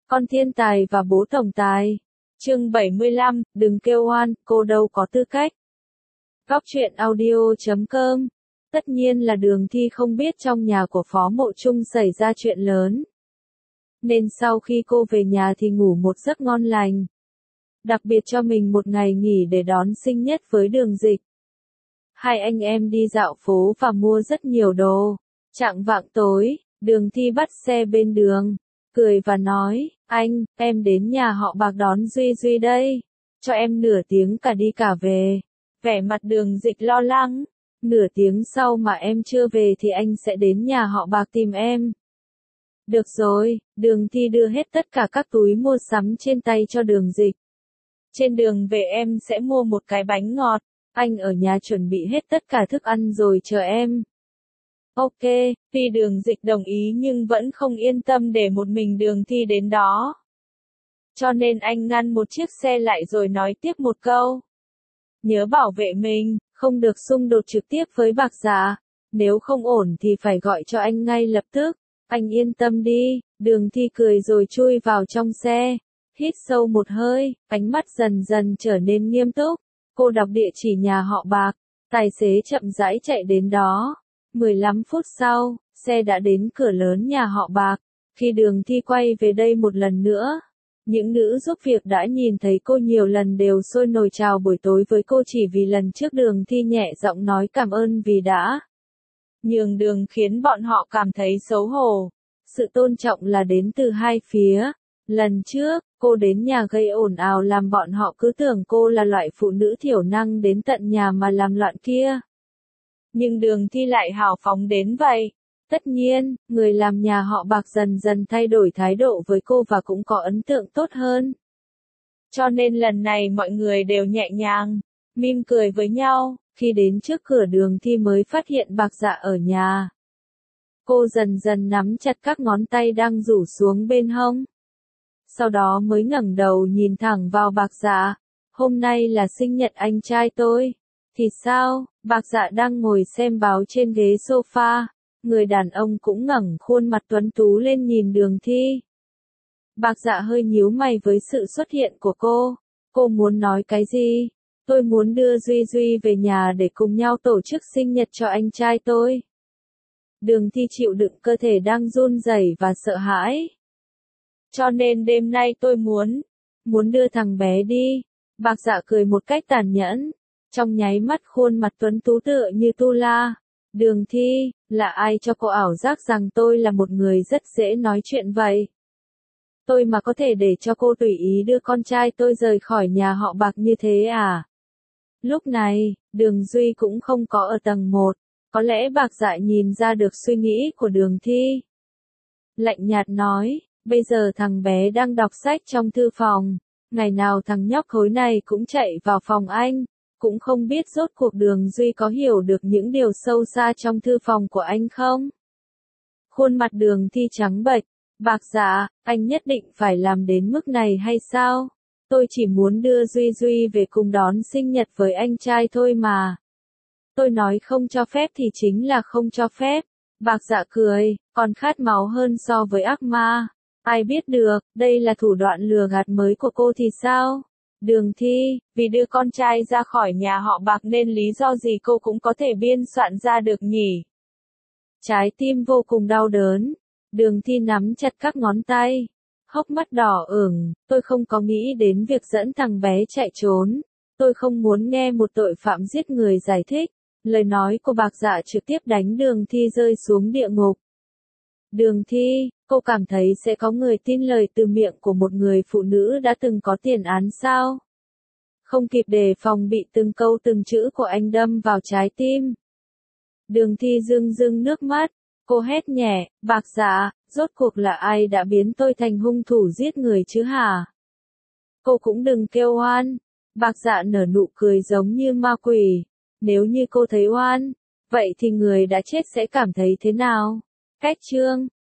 Con thiên tài và bố tổng tài. Chương 75, đừng kêu oan, cô đâu có tư cách. Góc truyện audio.com. Tất nhiên là Đường Thi không biết trong nhà của Phó Mộ Trung xảy ra chuyện lớn. Nên sau khi cô về nhà thì ngủ một giấc ngon lành. Đặc biệt cho mình một ngày nghỉ để đón sinh nhật với Đường Dịch. Hai anh em đi dạo phố và mua rất nhiều đồ. Chạng vạng tối, Đường Thi bắt xe bên đường, cười và nói, anh, em đến nhà họ Bạc đón Duy Duy đây. Cho em nửa tiếng cả đi cả về. Vẻ mặt Đường Dịch lo lắng. Nửa tiếng sau mà em chưa về thì anh sẽ đến nhà họ Bạc tìm em. Được rồi, Đường Thi đưa hết tất cả các túi mua sắm trên tay cho Đường Dịch. Trên đường về em sẽ mua một cái bánh ngọt. Anh ở nhà chuẩn bị hết tất cả thức ăn rồi chờ em. Ok, tuy Đường Dịch đồng ý nhưng vẫn không yên tâm để một mình Đường Thi đến đó. Cho nên anh ngăn một chiếc xe lại rồi nói tiếp một câu. Nhớ bảo vệ mình, không được xung đột trực tiếp với Bạc Dạ. Nếu không ổn thì phải gọi cho anh ngay lập tức. Anh yên tâm đi, Đường Thi cười rồi chui vào trong xe. Hít sâu một hơi, ánh mắt dần dần trở nên nghiêm túc. Cô đọc địa chỉ nhà họ Bạc, tài xế chậm rãi chạy đến đó. 15 phút sau, xe đã đến cửa lớn nhà họ Bạc. Khi Đường Thi quay về đây một lần nữa, những nữ giúp việc đã nhìn thấy cô nhiều lần đều sôi nổi chào buổi tối với cô chỉ vì lần trước Đường Thi nhẹ giọng nói cảm ơn vì đã nhường đường khiến bọn họ cảm thấy xấu hổ. Sự tôn trọng là đến từ hai phía. Lần trước, cô đến nhà gây ồn ào làm bọn họ cứ tưởng cô là loại phụ nữ thiểu năng đến tận nhà mà làm loạn kia. Nhưng Đường Thi lại hào phóng đến vậy. Tất nhiên, người làm nhà họ Bạc dần dần thay đổi thái độ với cô và cũng có ấn tượng tốt hơn. Cho nên lần này mọi người đều nhẹ nhàng, mỉm cười với nhau. Khi đến trước cửa Đường Thi mới phát hiện Bạc Dạ ở nhà. Cô dần dần nắm chặt các ngón tay đang rủ xuống bên hông. Sau đó mới ngẩng đầu nhìn thẳng vào Bạc Dạ. Hôm nay là sinh nhật anh trai tôi. Thì sao? Bạc Dạ đang ngồi xem báo trên ghế sofa. Người đàn ông cũng ngẩng khuôn mặt tuấn tú lên nhìn Đường Thi. Bạc Dạ hơi nhíu mày với sự xuất hiện của cô. Cô muốn nói cái gì? Tôi muốn đưa Duy Duy về nhà để cùng nhau tổ chức sinh nhật cho anh trai tôi. Đường Thi chịu đựng cơ thể đang run rẩy và sợ hãi. Cho nên đêm nay tôi muốn đưa thằng bé đi. Bạc Dạ cười một cách tàn nhẫn. Trong nháy mắt khuôn mặt tuấn tú tựa như tu la. Đường Thi, là ai cho cô ảo giác rằng tôi là một người rất dễ nói chuyện vậy? Tôi mà có thể để cho cô tùy ý đưa con trai tôi rời khỏi nhà họ Bạc như thế à? Lúc này, Đường Duy cũng không có ở tầng 1. Có lẽ Bạc Dạ nhìn ra được suy nghĩ của Đường Thi. Lạnh nhạt nói, bây giờ thằng bé đang đọc sách trong thư phòng. Ngày nào thằng nhóc khối này cũng chạy vào phòng anh. Cũng không biết rốt cuộc Đường Duy có hiểu được những điều sâu xa trong thư phòng của anh không? Khuôn mặt Đường Thi trắng bệch. Bạc Dạ, anh nhất định phải làm đến mức này hay sao? Tôi chỉ muốn đưa Duy Duy về cùng đón sinh nhật với anh trai thôi mà. Tôi nói không cho phép thì chính là không cho phép. Bạc Dạ cười, còn khát máu hơn so với ác ma. Ai biết được, đây là thủ đoạn lừa gạt mới của cô thì sao? Đường Thi, vì đưa con trai ra khỏi nhà họ Bạc nên lý do gì cô cũng có thể biên soạn ra được nhỉ? Trái tim vô cùng đau đớn. Đường Thi nắm chặt các ngón tay. Hốc mắt đỏ ửng, tôi không có nghĩ đến việc dẫn thằng bé chạy trốn. Tôi không muốn nghe một tội phạm giết người giải thích. Lời nói của Bạc Dạ trực tiếp đánh Đường Thi rơi xuống địa ngục. Đường Thi, cô cảm thấy sẽ có người tin lời từ miệng của một người phụ nữ đã từng có tiền án sao? Không kịp đề phòng bị từng câu từng chữ của anh đâm vào trái tim. Đường Thi rưng rưng nước mắt. Cô hét nhẹ, Bạc Dạ, rốt cuộc là ai đã biến tôi thành hung thủ giết người chứ hả? Cô cũng đừng kêu oan. Bạc Dạ nở nụ cười giống như ma quỷ. Nếu như cô thấy oan, vậy thì người đã chết sẽ cảm thấy thế nào? Cách chương